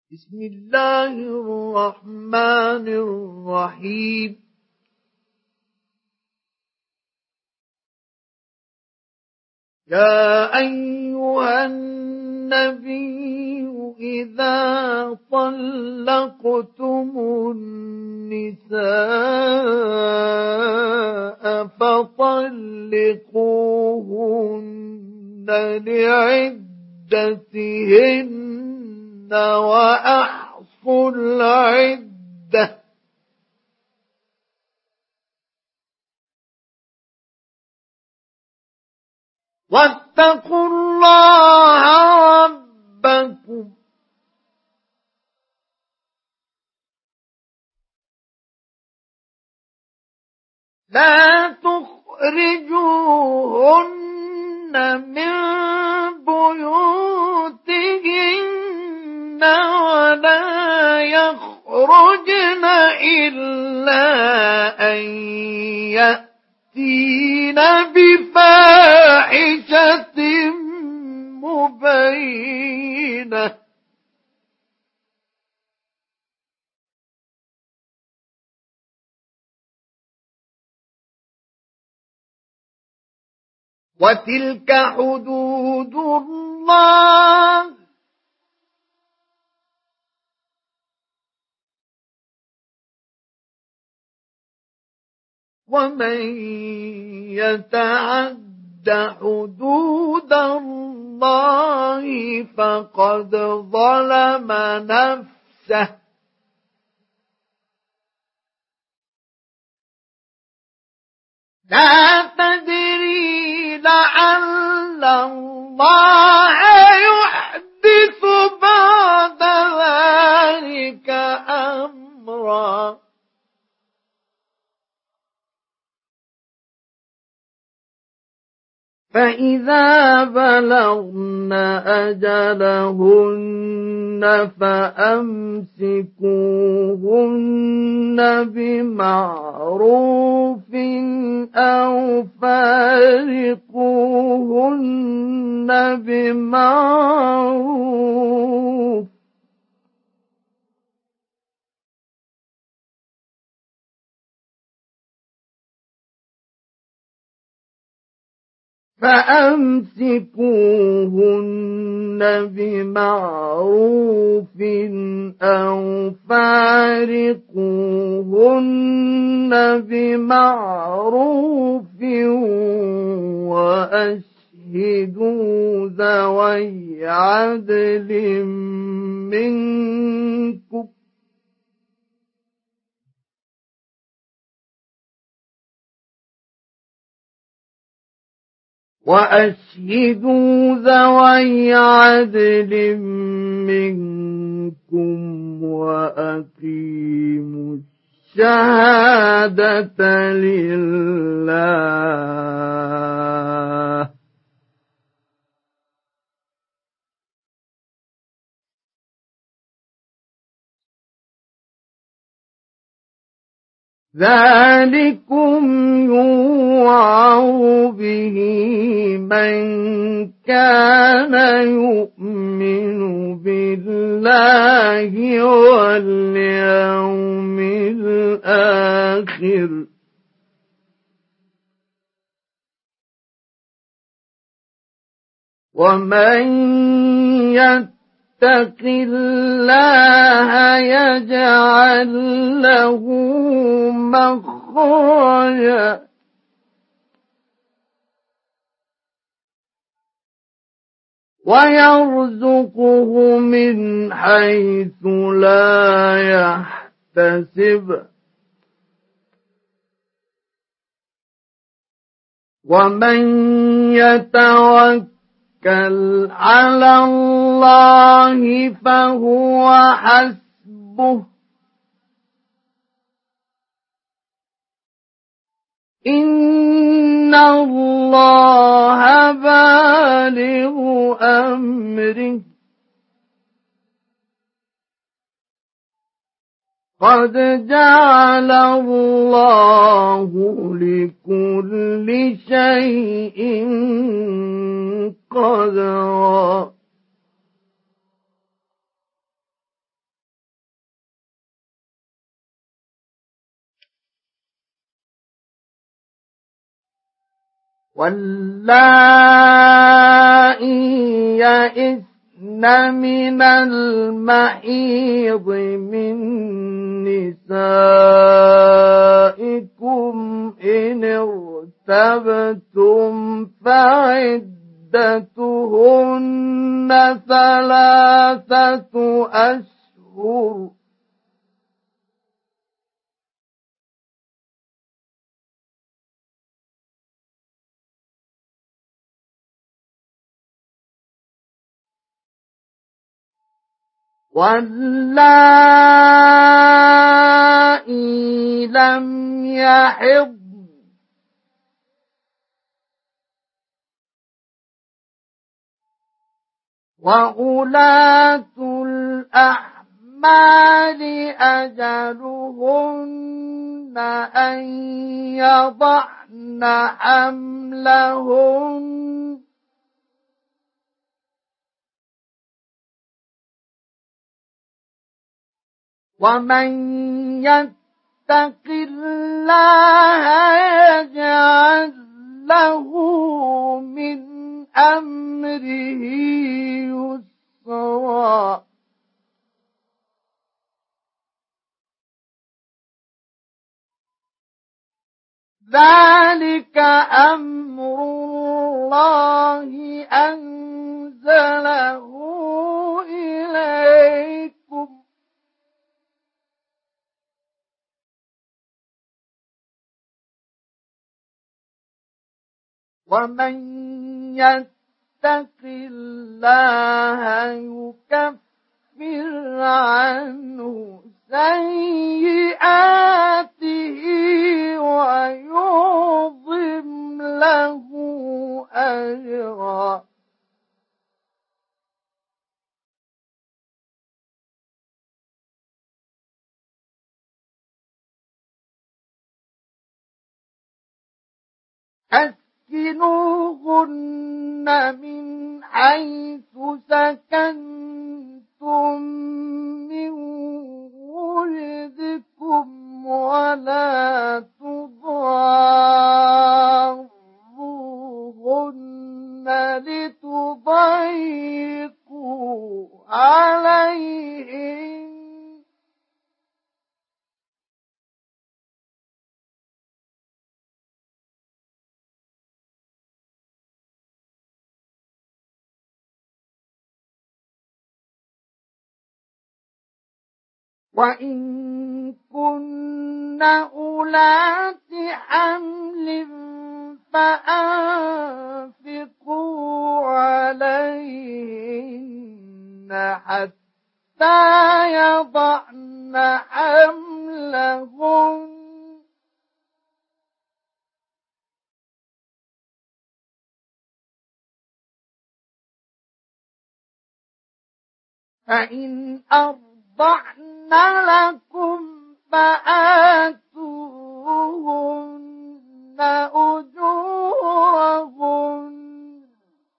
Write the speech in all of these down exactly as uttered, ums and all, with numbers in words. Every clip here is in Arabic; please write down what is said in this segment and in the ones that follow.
بسم الله الرحمن الرحيم يا أيها النبي إذا طلقتم النساء فطلقوهن لعدتهن وأحصوا العدة واتقوا الله ربكم لا تخرجوهن من بيوتهن ولا يخرجن إلا أن يأتين بفاحشة مبينة وتلك حدود الله ومن يتعد حدود الله فقد ظلم نفسه لا تدري لعل الله يحدث بعد ذلك أمرا فإذا بلغن أجلهن فأمسكوهن بمعروف أو فارقوهن بمعروف فأمسكوهن بمعروف أو فارقوهن بمعروف وأشهدوا ذوي عدل منكم وأشهدوا ذوي عدل منكم وأقيموا الشهادة لله ذلكم يوعظ به من كان يؤمن بالله واليوم الآخر ومن يتق الله يجعل له مخرجا ويرزقه من حيث لا يحتسب ومن يتوكل على الله فهو حسبه إن الله بالغ أمره قد جعل الله لكل شيء قدرا واللائي يئسن من المحيض من نسائكم إن ارتبتم فعدتهن ثلاثة أشهر واللائي لم يحضن وأولاة الأحمال أجلهن أن يضعن حملهن ومن يتق الله يجعل له من أمره يسرا ذلك أمر الله أنزله إليكم ومن يتق الله يكفر عنه سيئاته ويعظم له أجرا أسكنوهن من حيث سكنتم من وجدكم ولا تضاروهن لتضيقوا عليهن وإن كن أولات حمل فأنفقوا عليهن حتى يضعن حملهن فإن أرضعن لكم فآتوهن أجورهن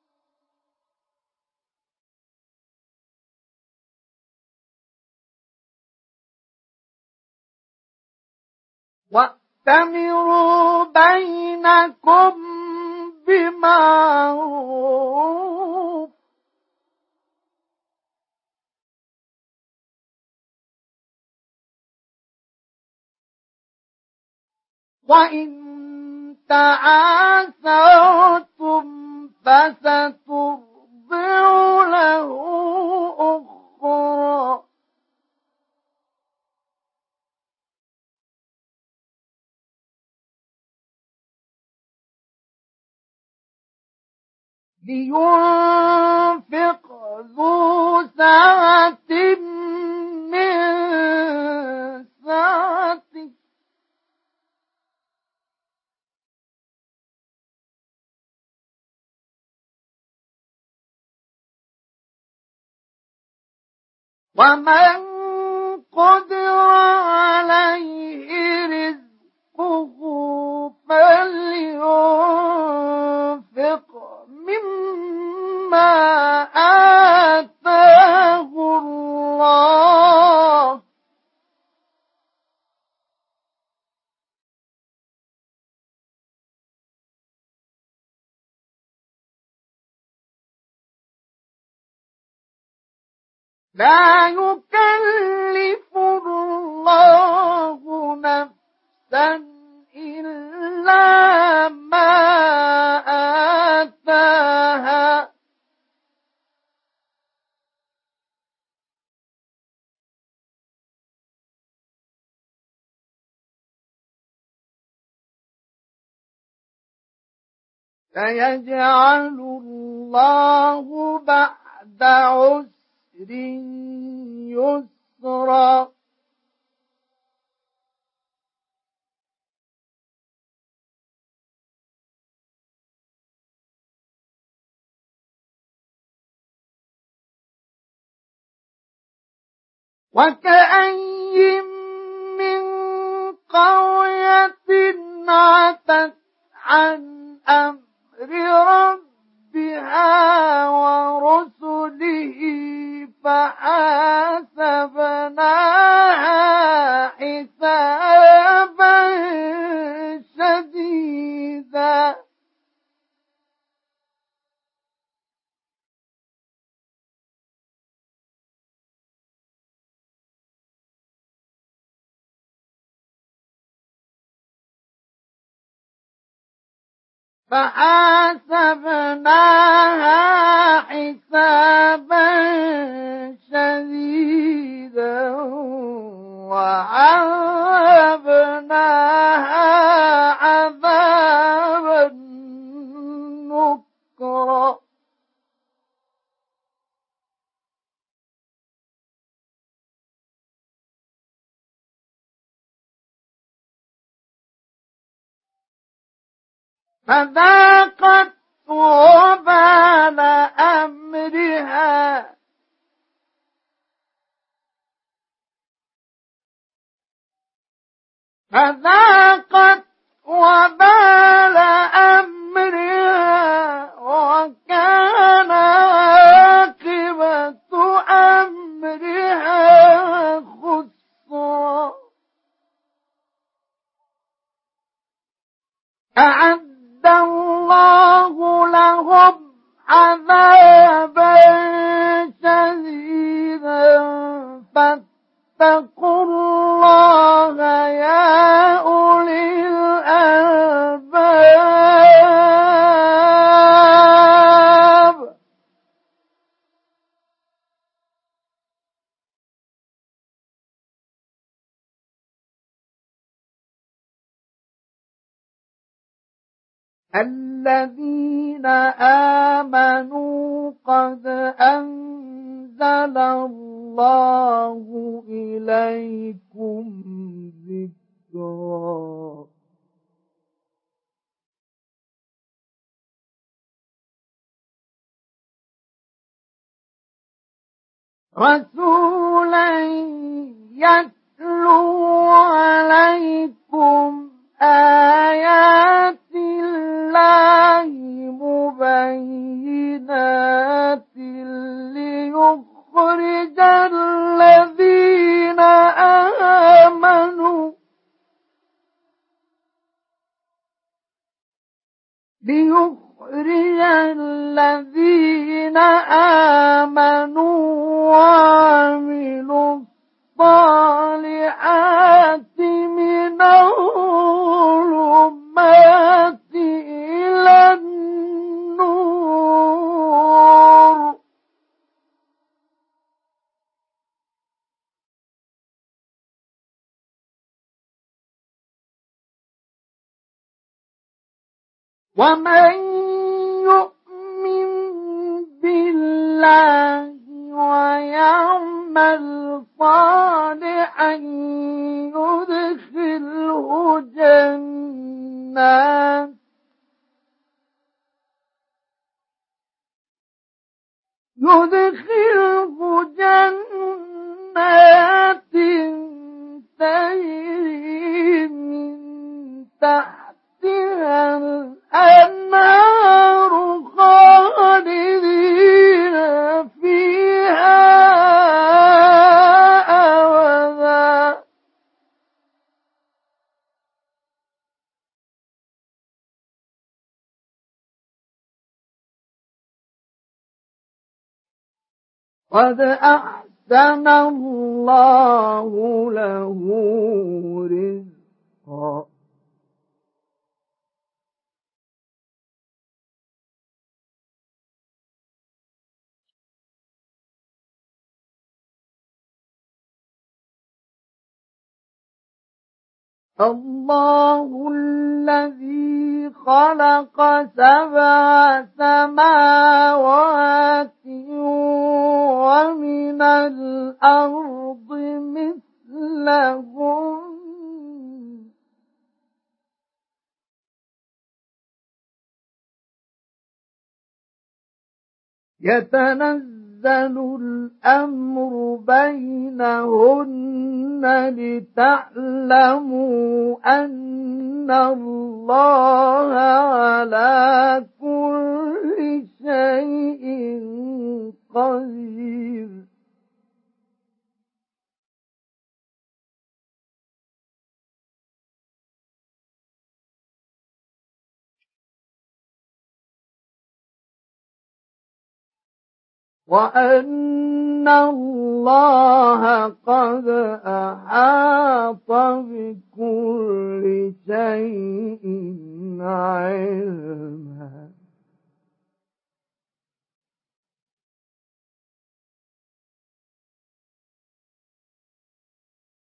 وَأْتَمِرُوا بَيْنَكُمْ بِمَعْرُوفٍ وَإِن تَعَاثَرْتُمْ فَسَتُرْضِعُ لَهُ أُخْرَى لينفق ذو سعة من سعته ومن قدر عليه رزقه فلينفق مما آتاه الله لا يكلف الله نفسا إلا ما آتاها سيجعل الله بعد عسر يسرا وكأين من قرية عتت عن أمر ربها ورسله فحاسبناها حسابا شديدا فحاسبناها حسابا شديدا وعذبناها عذابا نكرا فذاقت وبال أمرها فذاقت وبال أمرها وكان عاقبة أمرها خسرا أعد الله لهم عذابا شديدا فاتقوا الله يا أولي الألباب الذين آمنوا قد أنزل الله إليكم ذكرا رسولا يتلو عليكم آيات الله مبينات ليخرج الذين آمنوا ليخرج الذين آمنوا وعملوا الصالحات من الظلمات إلى النور ومن يؤمن بالله ويعمل صالحا يدخله جنات يدخله جنات تجري من تحتها الأنهار خالدين فيها أبدا قد أحسن يحسن الله له رزقا. الله الذي خلق سبع سماوات ومن الأرض مثلهم يتنزل الأمر بينهن لتعلموا أن الله على كل شيء قدير. وأن الله قد أحاط بكل شيء علما.